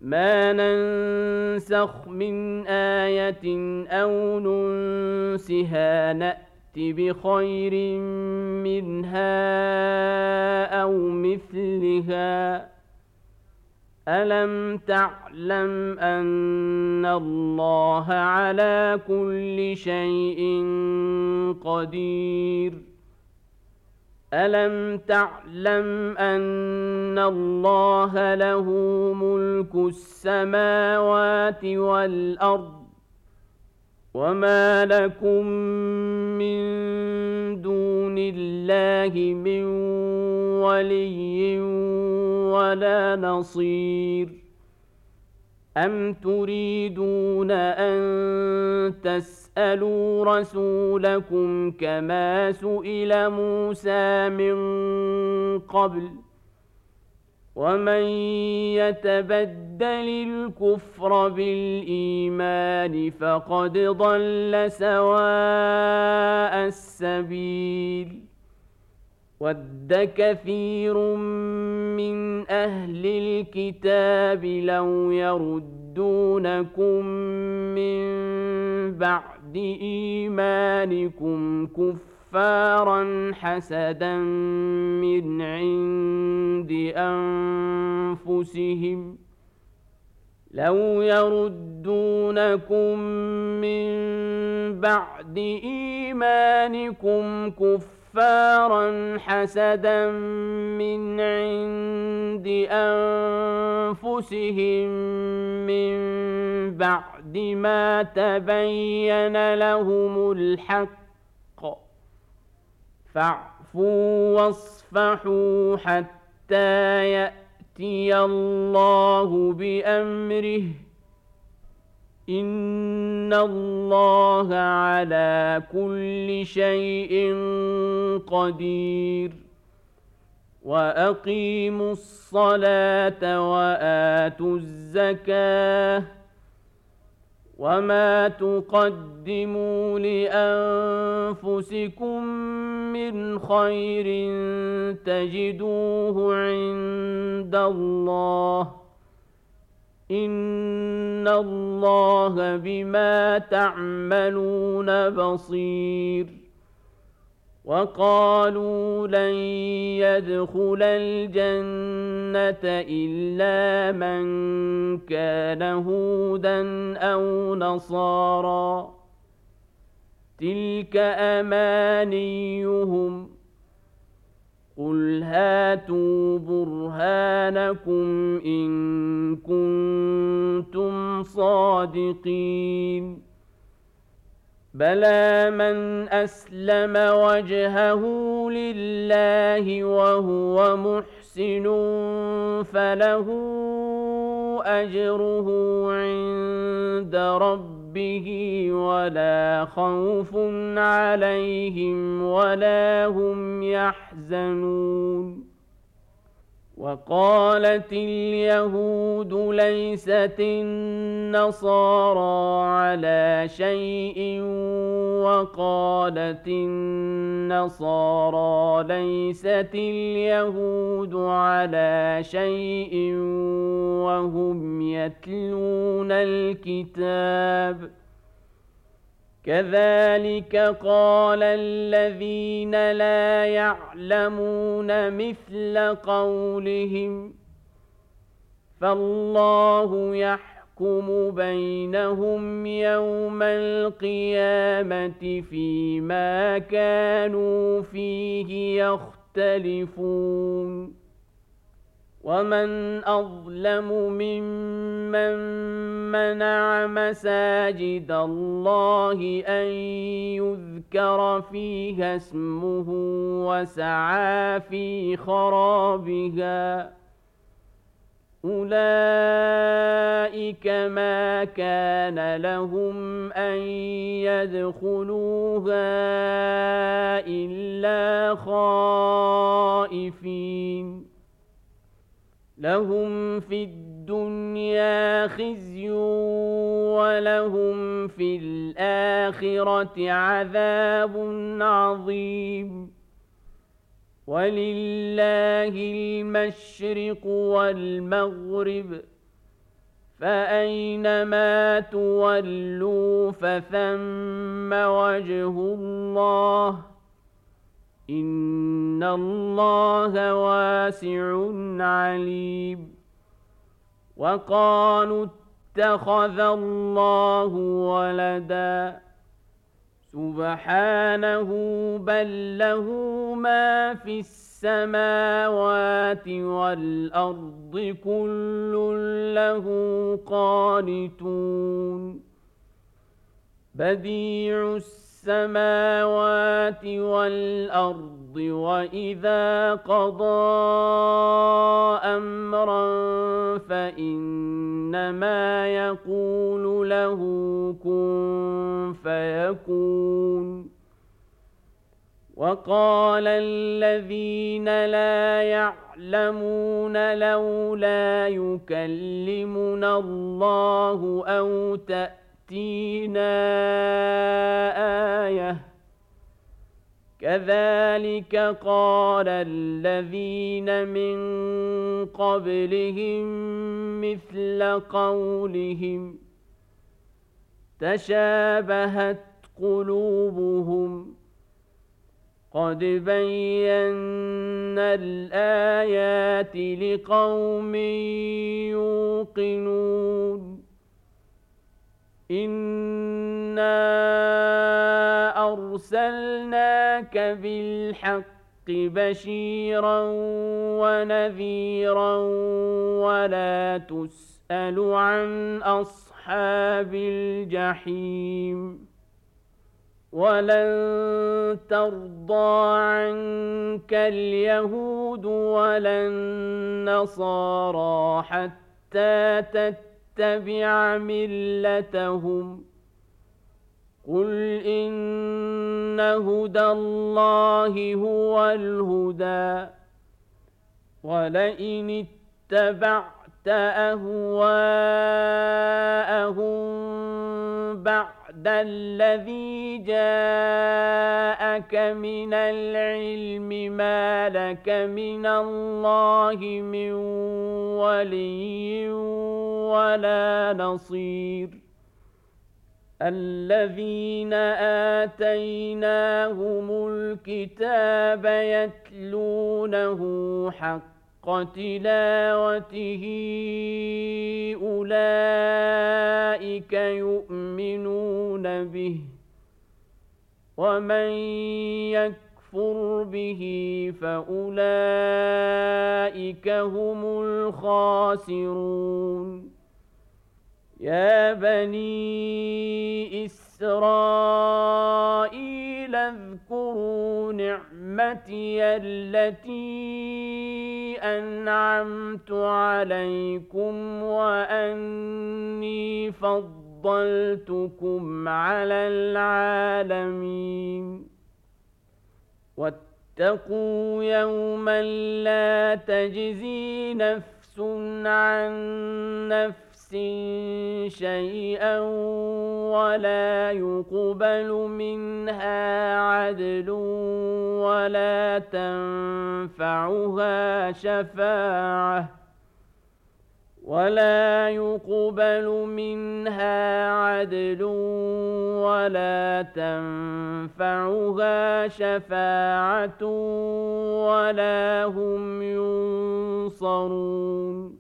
ما ننسخ من آية أو ننسها نأت بخير منها أو مثلها ألم تعلم أن الله على كل شيء قدير ألم تعلم أن الله له ملك السماوات والأرض وما لكم من دون الله من ولي ولا نصير أم تريدون أن تسألوا رسولكم كما سئل موسى من قبل ومن يتبدل الكفر بالإيمان فقد ضل سواء السبيل ود كثير من أهل الكتاب لو يردونكم من بعد إيمانكم كفارا حسدا من عند أنفسهم لو يردونكم من بعد إيمانكم كفارا حسدا من عند أنفسهم من بعد ما تبين لهم الحق فاعفوا واصفحوا حتى يأتي الله بأمره إن الله على كل شيء قدير وأقيموا الصلاة وآتوا الزكاة وما تقدموا لأنفسكم من خير تجدوه عند الله إن الله بما تعملون بصير وقالوا لن يدخل الجنة إلا من كان هودا أو نصارى تلك أمانيهم قل هاتوا برهانكم إن كنتم صادقين بلى من أسلم وجهه لله وهو محسن فله أجره عند ربه ولا خوف عليهم ولا هم يحزنون وقالت اليهود ليست النصارى على شيء وقالت النصارى ليست اليهود على شيء وهم يتلون الكتاب كذلك قال الذين لا يعلمون مثل قولهم فالله يحكم بينهم يوم القيامة فيما كانوا فيه يختلفون ومن أظلم ممن منع مساجد الله أن يذكر فيها اسمه وسعى في خرابها أولئك ما كان لهم أن يدخلوها إلا خائفين لهم في الدنيا خزي ولهم في الآخرة عذاب عظيم ولله المشرق والمغرب فأينما تولوا فثم وجه الله إن الله واسع عليم وقالوا اتخذ الله ولدا سبحانه بل له ما في السماوات والأرض كل له قانتون بديع السماوات والأرض وإذا قضى أمرا فإنما يقول له كن فيكون وقال الذين لا يعلمون لولا يكلمنا الله أو تأتينا آية كذلك قال الذين من قبلهم مثل قولهم تشابهت قلوبهم قد بينا الآيات لقوم يوقنون إنا أرسلناك بالحق بشيرا ونذيرا ولا تسأل عن أصحاب الجحيم ولن ترضى عنك اليهود ولا النصارى حتى تتبع ملتهم قل إن هدى الله هو الهدى ولئن اتبعت أهواءهم بعد الذي جاءك من العلم ما لك من الله من ولي ولا نصير الذين آتيناهم الكتاب يتلونه حق تلاوته أولئك يؤمنون به ومن يكفر به فأولئك هم الخاسرون يا بني إسرائيل اذكروا نعمتي التي أنعمت عليكم وأني فضلتكم على العالمين واتقوا يوما لا تجزي نفس عن نفس شيئا ولا يقبل منها عدل ولا تنفعها شفاعة ولا هم ينصرون